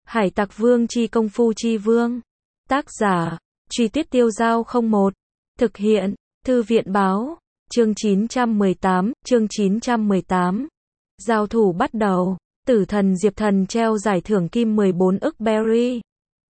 Hải Tặc Vương chi công phu chi vương. Tác giả, Truy Tuyết Tiêu Dao 01. Thực hiện, Thư viện Báo. Chương 918. Giao thủ bắt đầu. Tử thần Diệp Thần treo giải thưởng kim 14 ức berry.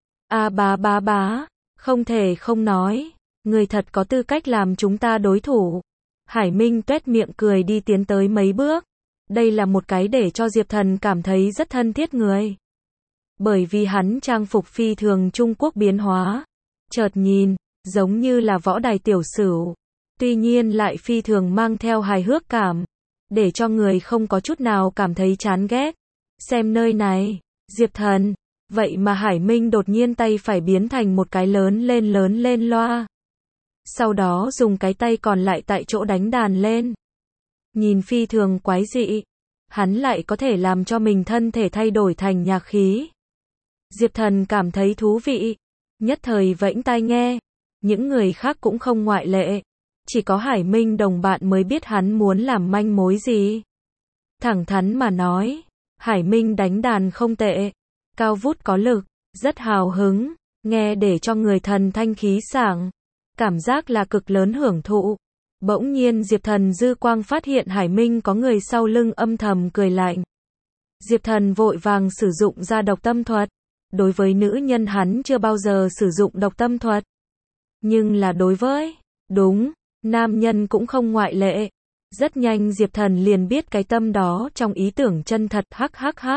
Bá. Không thể không nói. Người thật có tư cách làm chúng ta đối thủ. Hải Minh tuét miệng cười đi tiến tới mấy bước. Đây là một cái để cho Diệp Thần cảm thấy rất thân thiết người. Bởi vì hắn trang phục phi thường Trung Quốc biến hóa. Chợt nhìn, giống như là võ đài tiểu sửu. Tuy nhiên lại phi thường mang theo hài hước cảm. Để cho người không có chút nào cảm thấy chán ghét. Xem nơi này, Diệp Thần. Vậy mà Hải Minh đột nhiên tay phải biến thành một cái lớn lên loa. Sau đó dùng cái tay còn lại tại chỗ đánh đàn lên. Nhìn phi thường quái dị. Hắn lại có thể làm cho mình thân thể thay đổi thành nhạc khí. Diệp Thần cảm thấy thú vị. Nhất thời vẫy tai nghe. Những người khác cũng không ngoại lệ. Chỉ có Hải Minh đồng bạn mới biết hắn muốn làm manh mối gì. Thẳng thắn mà nói. Hải Minh đánh đàn không tệ. Cao vút có lực. Rất hào hứng. Nghe để cho người thần thanh khí sảng. Cảm giác là cực lớn hưởng thụ. Bỗng nhiên Diệp Thần dư quang phát hiện Hải Minh có người sau lưng âm thầm cười lạnh. Diệp Thần vội vàng sử dụng ra độc tâm thuật. Đối với nữ nhân hắn chưa bao giờ sử dụng độc tâm thuật. Nhưng là đối với, đúng, nam nhân cũng không ngoại lệ. Rất nhanh Diệp Thần liền biết cái tâm đó trong ý tưởng chân thật hắc.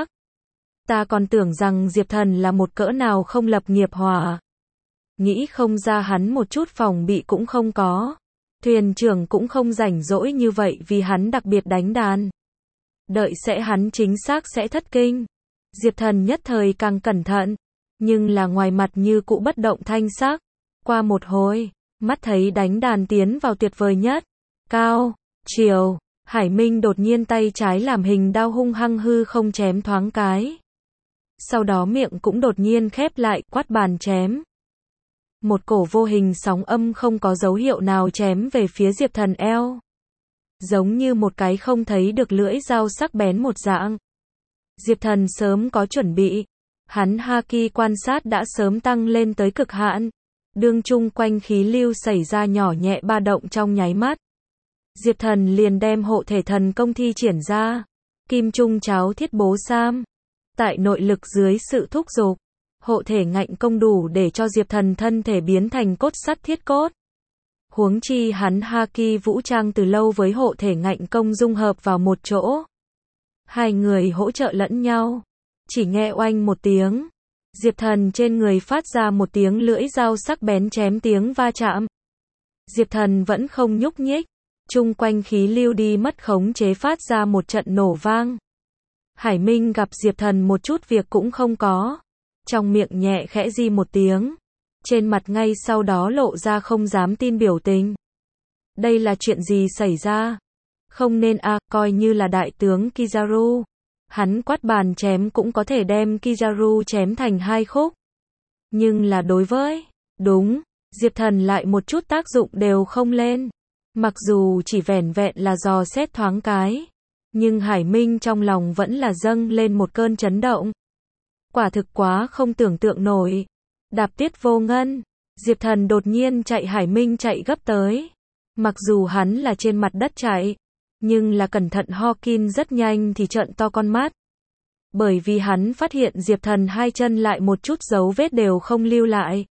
Ta còn tưởng rằng Diệp Thần là một cỡ nào không lập nghiệp hỏa. Nghĩ không ra hắn một chút phòng bị cũng không có. Thuyền trưởng cũng không rảnh rỗi như vậy vì hắn đặc biệt đánh đàn. Đợi sẽ hắn chính xác sẽ thất kinh. Diệp Thần nhất thời càng cẩn thận. Nhưng là ngoài mặt như cũ bất động thanh sắc. Qua một hồi, mắt thấy đánh đàn tiến vào tuyệt vời nhất. Cao, chiều, Hải Minh đột nhiên tay trái làm hình đao hung hăng hư không chém thoáng cái. Sau đó miệng cũng đột nhiên khép lại, quát bàn chém. Một cổ vô hình sóng âm không có dấu hiệu nào chém về phía Diệp Thần eo. Giống như một cái không thấy được lưỡi dao sắc bén một dạng. Diệp Thần sớm có chuẩn bị. Hắn haki quan sát đã sớm tăng lên tới cực hạn. Đương chung quanh khí lưu xảy ra nhỏ nhẹ ba động trong nháy mắt. Diệp Thần liền đem hộ thể thần công thi triển ra. Kim trung cháo thiết bố sam. Tại nội lực dưới sự thúc giục. Hộ thể ngạnh công đủ để cho Diệp Thần thân thể biến thành cốt sắt thiết cốt. Huống chi hắn haki vũ trang từ lâu với hộ thể ngạnh công dung hợp vào một chỗ. Hai người hỗ trợ lẫn nhau. Chỉ nghe oanh một tiếng. Diệp Thần trên người phát ra một tiếng lưỡi dao sắc bén chém tiếng va chạm. Diệp Thần vẫn không nhúc nhích. Chung quanh khí lưu đi mất khống chế phát ra một trận nổ vang. Hải Minh gặp Diệp Thần một chút việc cũng không có. Trong miệng nhẹ khẽ di một tiếng. Trên mặt ngay sau đó lộ ra không dám tin biểu tình. Đây là chuyện gì xảy ra? Không nên coi như là đại tướng Kizaru. Hắn quát bàn chém cũng có thể đem Kizaru chém thành hai khúc. Nhưng là đối với, đúng, Diệp Thần lại một chút tác dụng đều không lên. Mặc dù chỉ vẻn vẹn là dò xét thoáng cái. Nhưng Hải Minh trong lòng vẫn là dâng lên một cơn chấn động. Quả thực quá không tưởng tượng nổi. Đạp tuyết vô ngân. Diệp Thần đột nhiên chạy Hải Minh chạy gấp tới. Mặc dù hắn là trên mặt đất chạy. Nhưng là cẩn thận Hawkin rất nhanh thì trợn to con mắt. Bởi vì hắn phát hiện Diệp Thần hai chân lại một chút dấu vết đều không lưu lại.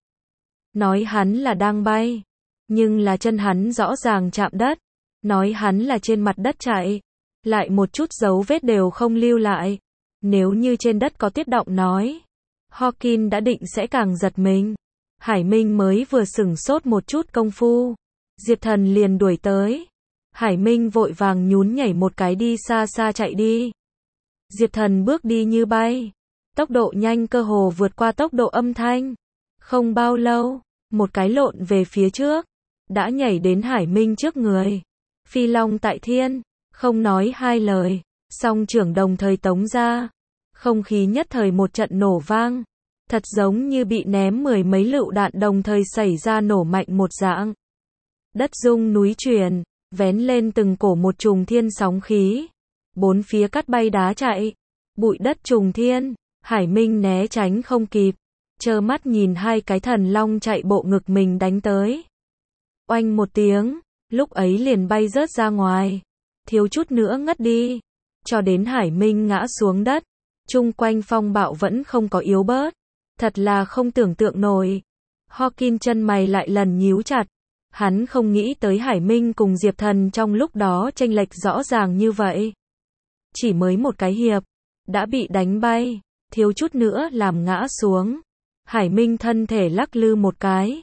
Nói hắn là đang bay. Nhưng là chân hắn rõ ràng chạm đất. Nói hắn là trên mặt đất chạy. Lại một chút dấu vết đều không lưu lại. Nếu như trên đất có tuyết động nói. Hawkin đã định sẽ càng giật mình. Hải Minh mới vừa sửng sốt một chút công phu. Diệp Thần liền đuổi tới. Hải Minh vội vàng nhún nhảy một cái đi xa xa chạy đi. Diệp Thần bước đi như bay. Tốc độ nhanh cơ hồ vượt qua tốc độ âm thanh. Không bao lâu, một cái lộn về phía trước. Đã nhảy đến Hải Minh trước người. Phi long tại thiên. Không nói hai lời. Song trưởng đồng thời tống ra. Không khí nhất thời một trận nổ vang. Thật giống như bị ném mười mấy lựu đạn đồng thời xảy ra nổ mạnh một dạng. Đất rung núi chuyển. Vén lên từng cổ một trùng thiên sóng khí. Bốn phía cắt bay đá chạy. Bụi đất trùng thiên. Hải Minh né tránh không kịp, trơ mắt nhìn hai cái thần long chạy bộ ngực mình đánh tới. Oanh một tiếng, lúc ấy liền bay rớt ra ngoài, thiếu chút nữa ngất đi, cho đến Hải Minh ngã xuống đất, chung quanh phong bạo vẫn không có yếu bớt, thật là không tưởng tượng nổi. Hawkins chân mày lại lần nhíu chặt, hắn không nghĩ tới Hải Minh cùng Diệp Thần trong lúc đó chênh lệch rõ ràng như vậy. Chỉ mới một cái hiệp, đã bị đánh bay, thiếu chút nữa làm ngã xuống. Hải Minh thân thể lắc lư một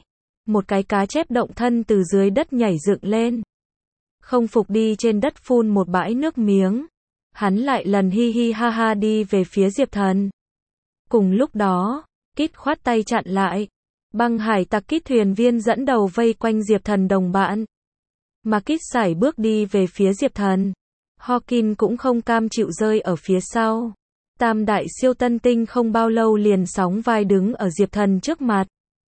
cái cá chép động thân từ dưới đất nhảy dựng lên. Không phục đi trên đất phun một bãi nước miếng. Hắn lại lần hi hi ha ha đi về phía Diệp Thần. Cùng lúc đó, Kit khoát tay chặn lại. Băng hải tặc Kit thuyền viên dẫn đầu vây quanh Diệp Thần đồng bạn. Mà Kit sải bước đi về phía Diệp Thần. Hawkins cũng không cam chịu rơi ở phía sau. Tam đại siêu tân tinh không bao lâu liền sóng vai đứng ở Diệp Thần trước mặt.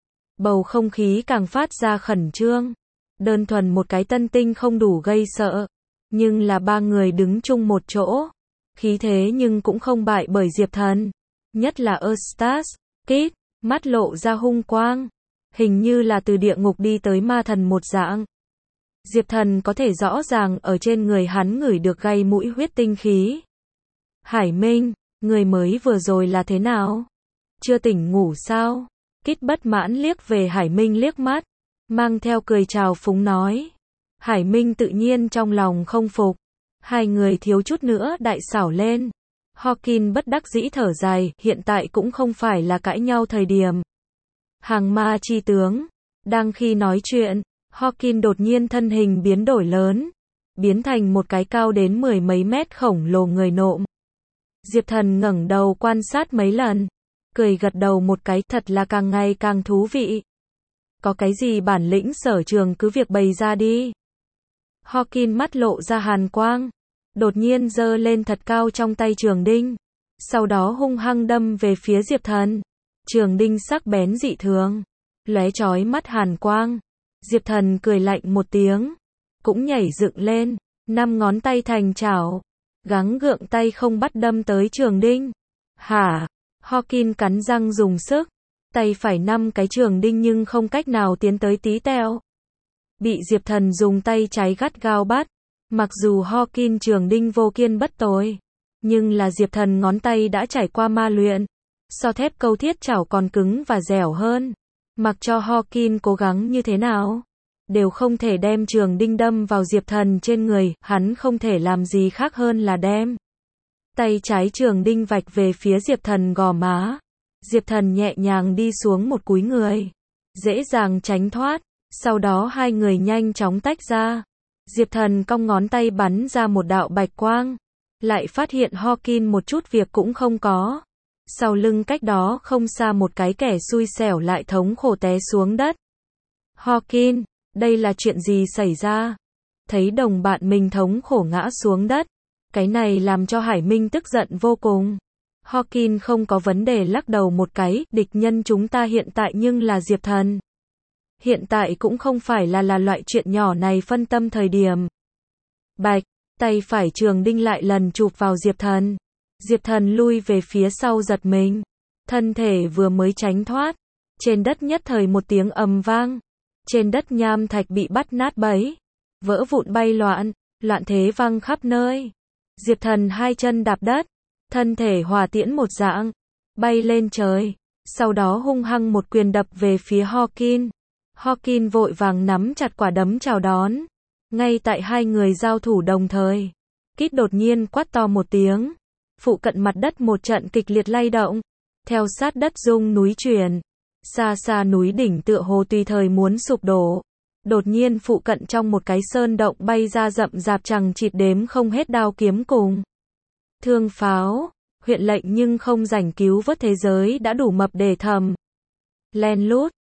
Bầu không khí càng phát ra khẩn trương. Đơn thuần một cái tân tinh không đủ gây sợ. Nhưng là ba người đứng chung một chỗ. Khí thế nhưng cũng không bại bởi Diệp Thần. Nhất là Eustace, Kit, mắt lộ ra hung quang. Hình như là từ địa ngục đi tới ma thần một dạng. Diệp Thần có thể rõ ràng ở trên người hắn ngửi được gây mũi huyết tinh khí. Hải Minh, người mới vừa rồi là thế nào? Chưa tỉnh ngủ sao? Kit bất mãn liếc về Hải Minh liếc mắt, mang theo cười trào phúng nói. Hải Minh tự nhiên trong lòng không phục. Hai người thiếu chút nữa đại xảo lên. Hawkins bất đắc dĩ thở dài, hiện tại cũng không phải là cãi nhau thời điểm. Hàng ma chi tướng. Đang khi nói chuyện, Hawkins đột nhiên thân hình biến đổi lớn. Biến thành một cái cao đến 10 mấy mét khổng lồ người nộm. Diệp Thần ngẩng đầu quan sát mấy lần. Cười gật đầu một cái, thật là càng ngày càng thú vị. Có cái gì bản lĩnh sở trường cứ việc bày ra đi. Hawkins mắt lộ ra hàn quang. Đột nhiên giơ lên thật cao trong tay trường đinh. Sau đó hung hăng đâm về phía Diệp Thần. Trường đinh sắc bén dị thường. Lóe chói mắt hàn quang. Diệp Thần cười lạnh một tiếng. Cũng nhảy dựng lên. 5 ngón tay thành chảo. Gắng gượng tay không bắt đâm tới trường đinh. Hả? Hawkins cắn răng dùng sức. Tay phải 5 cái trường đinh nhưng không cách nào tiến tới tí teo. Bị Diệp Thần dùng tay trái gắt gao bắt. Mặc dù Hawkins trường đinh vô kiên bất tồi. Nhưng là Diệp Thần ngón tay đã trải qua ma luyện. So thép câu thiết chảo còn cứng và dẻo hơn. Mặc cho Hawkins cố gắng như thế nào, đều không thể đem trường đinh đâm vào Diệp Thần trên người. Hắn không thể làm gì khác hơn là đem tay trái trường đinh vạch về phía Diệp Thần gò má. Diệp Thần nhẹ nhàng đi xuống một cúi người, dễ dàng tránh thoát. Sau đó hai người nhanh chóng tách ra. Diệp Thần cong ngón tay bắn ra một đạo bạch quang. Lại phát hiện Hawkins một chút việc cũng không có. Sau lưng cách đó không xa một cái kẻ xui xẻo lại thống khổ té xuống đất. Hawkins, đây là chuyện gì xảy ra? Thấy đồng bạn mình thống khổ ngã xuống đất. Cái này làm cho Hải Minh tức giận vô cùng. Hawkins không có vấn đề lắc đầu một cái. Địch nhân chúng ta hiện tại nhưng là Diệp Thần. Hiện tại cũng không phải là loại chuyện nhỏ này phân tâm thời điểm. Bạch, tay phải trường đinh lại lần chụp vào Diệp Thần. Diệp Thần lui về phía sau giật mình. Thân thể vừa mới tránh thoát. Trên đất nhất thời một tiếng ầm vang. Trên đất nham thạch bị bắt nát bấy. Vỡ vụn bay loạn. Loạn thế văng khắp nơi. Diệp Thần hai chân đạp đất. Thân thể hỏa tiễn một dạng. Bay lên trời. Sau đó hung hăng một quyền đập về phía Hawkins. Hawkins vội vàng nắm chặt quả đấm chào đón. Ngay tại hai người giao thủ đồng thời. Kit đột nhiên quát to một tiếng. Phụ cận mặt đất một trận kịch liệt lay động. Theo sát đất rung núi chuyển. Xa xa núi đỉnh tựa hồ tùy thời muốn sụp đổ. Đột nhiên phụ cận trong một cái sơn động bay ra rậm rạp chằng chịt đếm không hết đao kiếm cùng thương pháo. Huyện lệnh nhưng không rảnh cứu vớt thế giới đã đủ mập để thầm. Len lút.